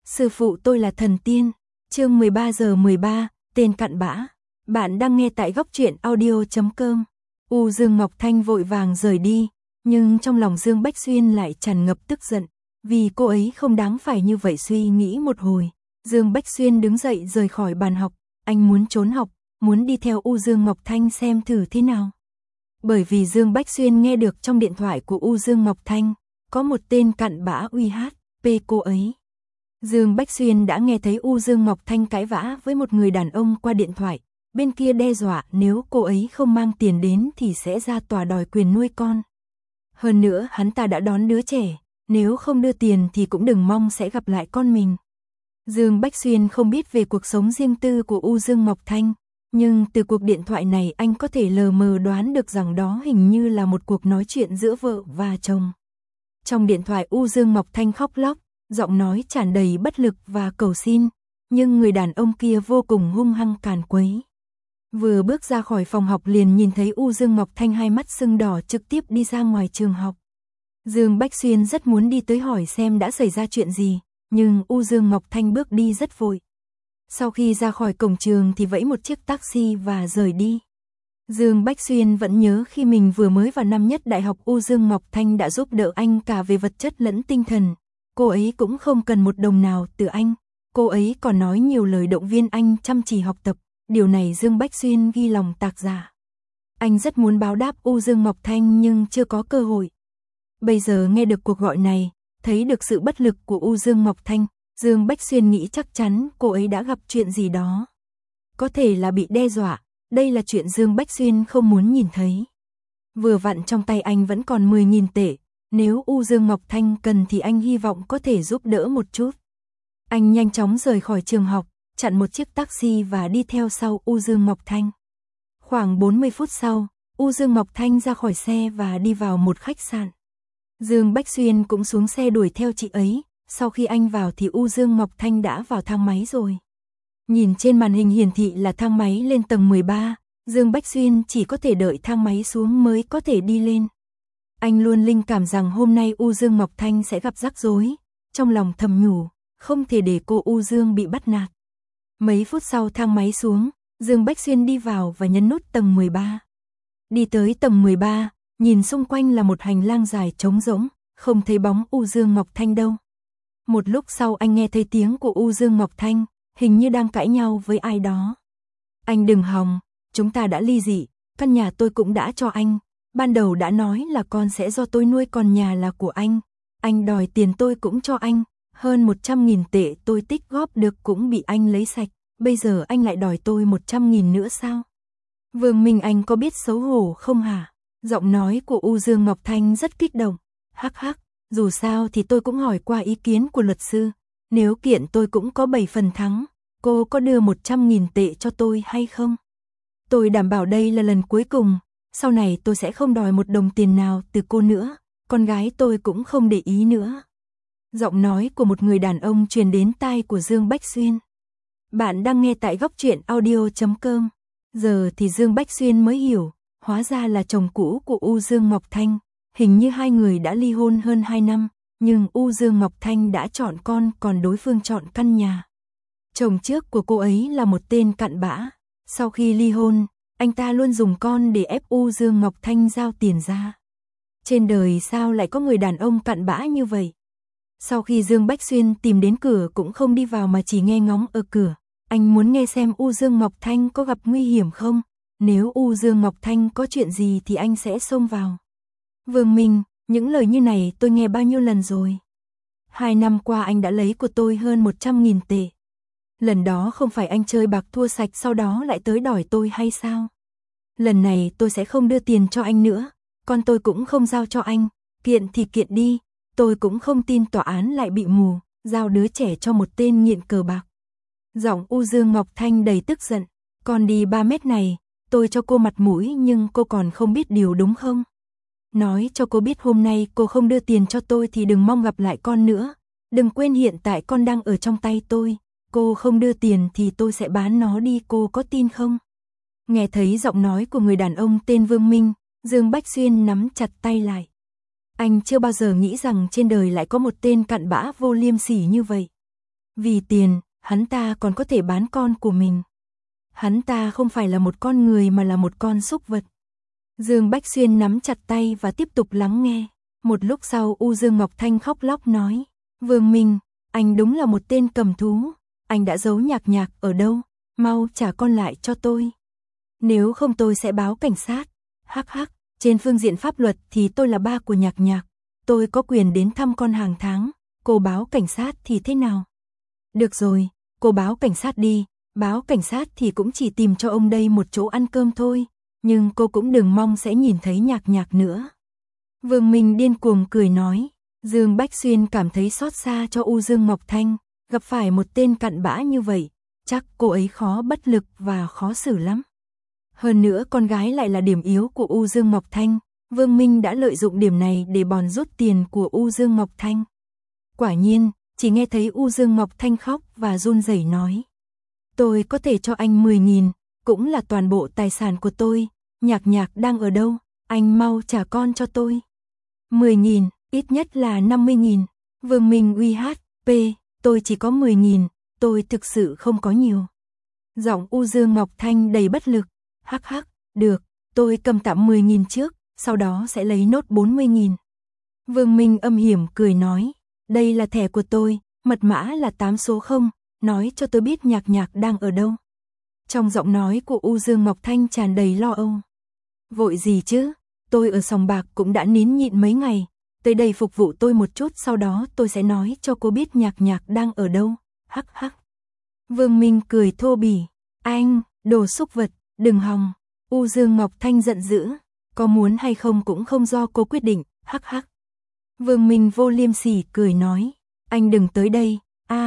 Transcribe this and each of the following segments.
Sư phụ tôi là thần tiên. Chương 13:13, tên cặn bã. Bạn đang nghe tại góc truyện audio.com. Dương Ngọc Thanh vội vàng rời đi, nhưng trong lòng Dương Bách Xuyên lại tràn ngập tức giận, vì cô ấy không đáng phải như vậy. Suy nghĩ một hồi, Dương Bách Xuyên đứng dậy rời khỏi bàn học. Anh muốn trốn học, muốn đi theo Dương Ngọc Thanh xem thử thế nào. Bởi vì Dương Bách Xuyên nghe được trong điện thoại của Dương Ngọc Thanh có một tên cặn bã uy hiếp cô ấy. Dương Bách Xuyên đã nghe thấy Dương Ngọc Thanh cãi vã với một người đàn ông qua điện thoại, bên kia đe dọa nếu cô ấy không mang tiền đến thì sẽ ra tòa đòi quyền nuôi con. Hơn nữa hắn ta đã đón đứa trẻ, nếu không đưa tiền thì cũng đừng mong sẽ gặp lại con mình. Dương Bách Xuyên không biết về cuộc sống riêng tư của Dương Ngọc Thanh, nhưng từ cuộc điện thoại này anh có thể lờ mờ đoán được rằng đó hình như là một cuộc nói chuyện giữa vợ và chồng. Trong điện thoại Dương Ngọc Thanh khóc lóc, giọng nói tràn đầy bất lực và cầu xin, nhưng người đàn ông kia vô cùng hung hăng càn quấy. Vừa bước ra khỏi phòng học liền nhìn thấy Dương Ngọc Thanh hai mắt sưng đỏ trực tiếp đi ra ngoài trường học. Dương Bách Xuyên rất muốn đi tới hỏi xem đã xảy ra chuyện gì, nhưng Dương Ngọc Thanh bước đi rất vội. Sau khi ra khỏi cổng trường thì vẫy một chiếc taxi và rời đi. Dương Bách Xuyên vẫn nhớ khi mình vừa mới vào năm nhất đại học, Dương Ngọc Thanh đã giúp đỡ anh cả về vật chất lẫn tinh thần. Cô ấy cũng không cần một đồng nào từ anh, cô ấy còn nói nhiều lời động viên anh chăm chỉ học tập, điều này Dương Bách Xuyên ghi lòng tạc dạ. Anh rất muốn báo đáp Dương Ngọc Thanh nhưng chưa có cơ hội. Bây giờ nghe được cuộc gọi này, thấy được sự bất lực của Dương Ngọc Thanh, Dương Bách Xuyên nghĩ chắc chắn cô ấy đã gặp chuyện gì đó. Có thể là bị đe dọa, đây là chuyện Dương Bách Xuyên không muốn nhìn thấy. Vừa vặn trong tay anh vẫn còn 10.000 tệ, nếu Dương Ngọc Thanh cần thì anh hy vọng có thể giúp đỡ một chút. Anh nhanh chóng rời khỏi trường học, chặn một chiếc taxi và đi theo sau Dương Ngọc Thanh. Khoảng 40 phút sau, Dương Ngọc Thanh ra khỏi xe và đi vào một khách sạn. Dương Bách Xuyên cũng xuống xe đuổi theo chị ấy, sau khi anh vào thì Dương Ngọc Thanh đã vào thang máy rồi. Nhìn trên màn hình hiển thị là thang máy lên tầng 13, Dương Bách Xuyên chỉ có thể đợi thang máy xuống mới có thể đi lên. Anh luôn linh cảm rằng hôm nay Dương Ngọc Thanh sẽ gặp rắc rối, trong lòng thầm nhủ, không thể để cô Dương bị bắt nạt. Mấy phút sau thang máy xuống, Dương Bách Xuyên đi vào và nhấn nút tầng 13. Đi tới tầng 13, nhìn xung quanh là một hành lang dài trống rỗng, không thấy bóng Dương Ngọc Thanh đâu. Một lúc sau anh nghe thấy tiếng của Dương Ngọc Thanh, hình như đang cãi nhau với ai đó. Anh đừng hòng, chúng ta đã ly dị, căn nhà tôi cũng đã cho anh. Ban đầu đã nói là con sẽ do tôi nuôi, còn nhà là của anh đòi tiền tôi cũng cho anh, hơn 100.000 tệ tôi tích góp được cũng bị anh lấy sạch, bây giờ anh lại đòi tôi 100.000 nữa sao? Vương Minh, anh có biết xấu hổ không hả? Giọng nói của Dương Ngọc Thanh rất kích động, hắc hắc, dù sao thì tôi cũng hỏi qua ý kiến của luật sư, nếu kiện tôi cũng có 7 phần thắng, cô có đưa 100.000 tệ cho tôi hay không? Tôi đảm bảo đây là lần cuối cùng. Sau này tôi sẽ không đòi một đồng tiền nào từ cô nữa, con gái tôi cũng không để ý nữa. Giọng nói của một người đàn ông truyền đến tai của Dương Bách Xuyên. Bạn đang nghe tại góc truyện audio.com. Giờ thì Dương Bách Xuyên mới hiểu, hóa ra là chồng cũ của Dương Ngọc Thanh. Hình như hai người đã ly hôn hơn 2 năm, nhưng Dương Ngọc Thanh đã chọn con, còn đối phương chọn căn nhà. Chồng trước của cô ấy là một tên cặn bã. Sau khi ly hôn, anh ta luôn dùng con để ép Dương Ngọc Thanh giao tiền ra. Trên đời sao lại có người đàn ông cặn bã như vậy? Sau khi Dương Bách Xuyên tìm đến cửa cũng không đi vào mà chỉ nghe ngóng ở cửa. Anh muốn nghe xem Dương Ngọc Thanh có gặp nguy hiểm không? Nếu Dương Ngọc Thanh có chuyện gì thì anh sẽ xông vào. Vương Minh, những lời như này tôi nghe bao nhiêu lần rồi. 2 năm qua anh đã lấy của tôi hơn 100.000 tệ. Lần đó không phải anh chơi bạc thua sạch sau đó lại tới đòi tôi hay sao? Lần này tôi sẽ không đưa tiền cho anh nữa, con tôi cũng không giao cho anh, kiện thì kiện đi, tôi cũng không tin tòa án lại bị mù, giao đứa trẻ cho một tên nghiện cờ bạc. Giọng Dương Ngọc Thanh đầy tức giận, con đi 3 mét này, tôi cho cô mặt mũi nhưng cô còn không biết điều đúng không? Nói cho cô biết hôm nay cô không đưa tiền cho tôi thì đừng mong gặp lại con nữa, đừng quên hiện tại con đang ở trong tay tôi. Cô không đưa tiền thì tôi sẽ bán nó đi, cô có tin không? Nghe thấy giọng nói của người đàn ông tên Vương Minh, Dương Bách Xuyên nắm chặt tay lại. Anh chưa bao giờ nghĩ rằng trên đời lại có một tên cặn bã vô liêm sỉ như vậy. Vì tiền, hắn ta còn có thể bán con của mình. Hắn ta không phải là một con người mà là một con súc vật. Dương Bách Xuyên nắm chặt tay và tiếp tục lắng nghe. Một lúc sau Dương Ngọc Thanh khóc lóc nói, Vương Minh, anh đúng là một tên cầm thú, anh đã giấu Nhạc Nhạc ở đâu, mau trả con lại cho tôi. Nếu không tôi sẽ báo cảnh sát. Hắc hắc, trên phương diện pháp luật thì tôi là ba của Nhạc Nhạc, tôi có quyền đến thăm con hàng tháng, cô báo cảnh sát thì thế nào? Được rồi, cô báo cảnh sát đi, báo cảnh sát thì cũng chỉ tìm cho ông đây một chỗ ăn cơm thôi, nhưng cô cũng đừng mong sẽ nhìn thấy Nhạc Nhạc nữa. Vương Minh điên cuồng cười nói. Dương Bách Xuyên cảm thấy xót xa cho Dương Ngọc Thanh, gặp phải một tên cặn bã như vậy, chắc cô ấy khó bất lực và khó xử lắm. Hơn nữa con gái lại là điểm yếu của Dương Ngọc Thanh, Vương Minh đã lợi dụng điểm này để bòn rút tiền của Dương Ngọc Thanh. Quả nhiên, chỉ nghe thấy Dương Ngọc Thanh khóc và run rẩy nói. Tôi có thể cho anh 10.000, cũng là toàn bộ tài sản của tôi, Nhạc Nhạc đang ở đâu, anh mau trả con cho tôi. 10.000, ít nhất là 50.000, Vương Minh uy hát, tôi chỉ có 10.000, tôi thực sự không có nhiều. Giọng Dương Ngọc Thanh đầy bất lực, hắc hắc, được, tôi cầm tạm 10.000 trước, sau đó sẽ lấy nốt 40.000. Vương Minh âm hiểm cười nói, đây là thẻ của tôi, mật mã là 8 số 0, nói cho tôi biết Nhạc Nhạc đang ở đâu. Trong giọng nói của Dương Ngọc Thanh tràn đầy lo âu. Vội gì chứ, tôi ở sòng bạc cũng đã nín nhịn mấy ngày, tới đây phục vụ tôi một chút sau đó tôi sẽ nói cho cô biết Nhạc Nhạc đang ở đâu, hắc hắc. Vương Minh cười thô bỉ, anh, đồ xúc vật, đừng hòng. Dương Ngọc Thanh giận dữ, có muốn hay không cũng không do cô quyết định, hắc hắc. Vương Minh vô liêm sỉ cười nói, anh đừng tới đây,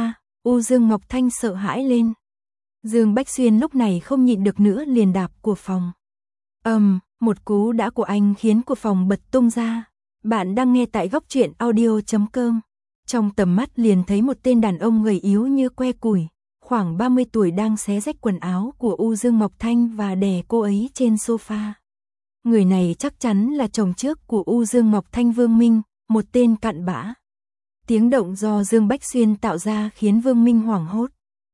Dương Ngọc Thanh sợ hãi lên. Dương Bách Xuyên lúc này không nhịn được nữa liền đạp của phòng. Một cú đá của anh khiến của phòng bật tung ra. Bạn đang nghe tại góc truyện audio.com. Trong tầm mắt liền thấy một tên đàn ông gầy yếu như que củi, khoảng 30 tuổi đang xé rách quần áo của Dương Ngọc Thanh và đè cô ấy trên sofa. Người này chắc chắn là chồng trước của Dương Ngọc Thanh, Vương Minh, một tên cặn bã. Tiếng động do Dương Bách Xuyên tạo ra khiến Vương Minh hoảng hốt.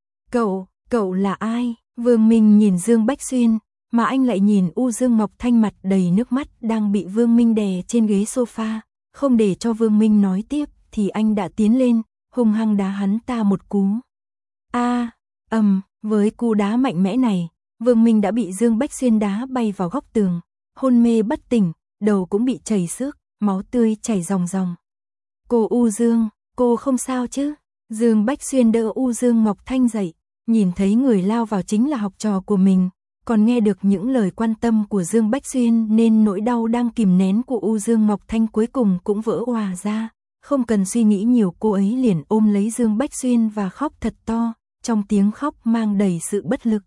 Cậu là ai? Vương Minh nhìn Dương Bách Xuyên, mà anh lại nhìn Dương Ngọc Thanh mặt đầy nước mắt đang bị Vương Minh đè trên ghế sofa. Không để cho Vương Minh nói tiếp thì anh đã tiến lên, hung hăng đá hắn ta một cú. Với cú đá mạnh mẽ này, Vương Minh đã bị Dương Bách Xuyên đá bay vào góc tường, hôn mê bất tỉnh, đầu cũng bị chảy xước, máu tươi chảy ròng ròng. Cô Dương, cô không sao chứ? Dương Bách Xuyên đỡ Dương Ngọc Thanh dậy, nhìn thấy người lao vào chính là học trò của mình, còn nghe được những lời quan tâm của Dương Bách Xuyên nên nỗi đau đang kìm nén của Dương Ngọc Thanh cuối cùng cũng vỡ òa ra. Không cần suy nghĩ nhiều, cô ấy liền ôm lấy Dương Bách Xuyên và khóc thật to, trong tiếng khóc mang đầy sự bất lực.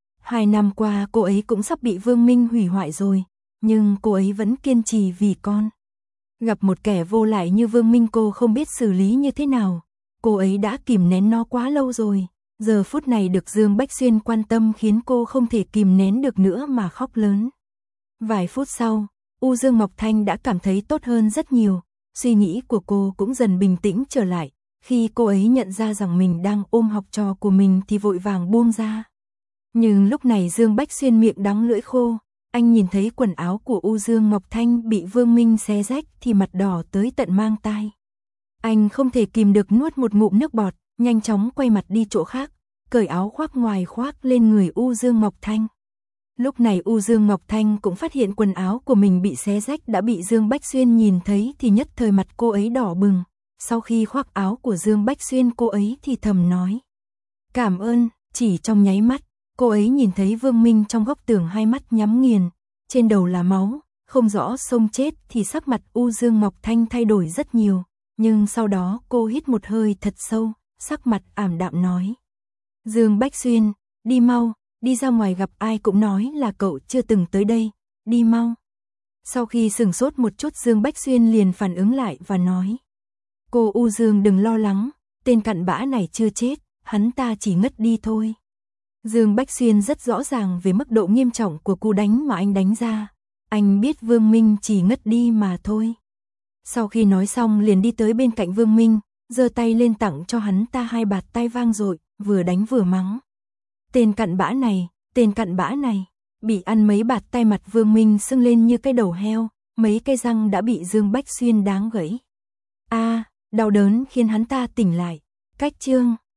2 năm qua cô ấy cũng sắp bị Vương Minh hủy hoại rồi, nhưng cô ấy vẫn kiên trì vì con. Gặp một kẻ vô lại như Vương Minh cô không biết xử lý như thế nào, cô ấy đã kìm nén nó quá lâu rồi. Giờ phút này được Dương Bách Xuyên quan tâm khiến cô không thể kìm nén được nữa mà khóc lớn. Vài phút sau, Dương Ngọc Thanh đã cảm thấy tốt hơn rất nhiều, suy nghĩ của cô cũng dần bình tĩnh trở lại. Khi cô ấy nhận ra rằng mình đang ôm học trò của mình thì vội vàng buông ra. Nhưng lúc này Dương Bách Xuyên miệng đắng lưỡi khô, anh nhìn thấy quần áo của Dương Ngọc Thanh bị Vương Minh xé rách thì mặt đỏ tới tận mang tai. Anh không thể kìm được nuốt một ngụm nước bọt, nhanh chóng quay mặt đi chỗ khác, cởi áo khoác ngoài khoác lên người Dương Ngọc Thanh. Lúc này Dương Ngọc Thanh cũng phát hiện quần áo của mình bị xé rách đã bị Dương Bách Xuyên nhìn thấy thì nhất thời mặt cô ấy đỏ bừng. Sau khi khoác áo của Dương Bách Xuyên cô ấy thì thầm nói. Cảm ơn, chỉ trong nháy mắt, cô ấy nhìn thấy Vương Minh trong góc tường hai mắt nhắm nghiền, trên đầu là máu, không rõ xông chết thì sắc mặt Dương Ngọc Thanh thay đổi rất nhiều. Nhưng sau đó cô hít một hơi thật sâu, sắc mặt ảm đạm nói. Dương Bách Xuyên, đi mau, đi ra ngoài gặp ai cũng nói là cậu chưa từng tới đây, đi mau. Sau khi sửng sốt một chút Dương Bách Xuyên liền phản ứng lại và nói. Cô Dương đừng lo lắng, tên cặn bã này chưa chết, hắn ta chỉ ngất đi thôi. Dương Bách Xuyên rất rõ ràng về mức độ nghiêm trọng của cú đánh mà anh đánh ra. Anh biết Vương Minh chỉ ngất đi mà thôi. Sau khi nói xong liền đi tới bên cạnh Vương Minh, giơ tay lên tặng cho hắn ta 2 bạt tai vang dội, vừa đánh vừa mắng. Tên cặn bã này, tên cặn bã này. Bị ăn mấy bạt tai mặt Vương Minh sưng lên như cái đầu heo, mấy cái răng đã bị Dương Bách Xuyên đáng gãy. Đau đớn khiến hắn ta tỉnh lại. Cách chương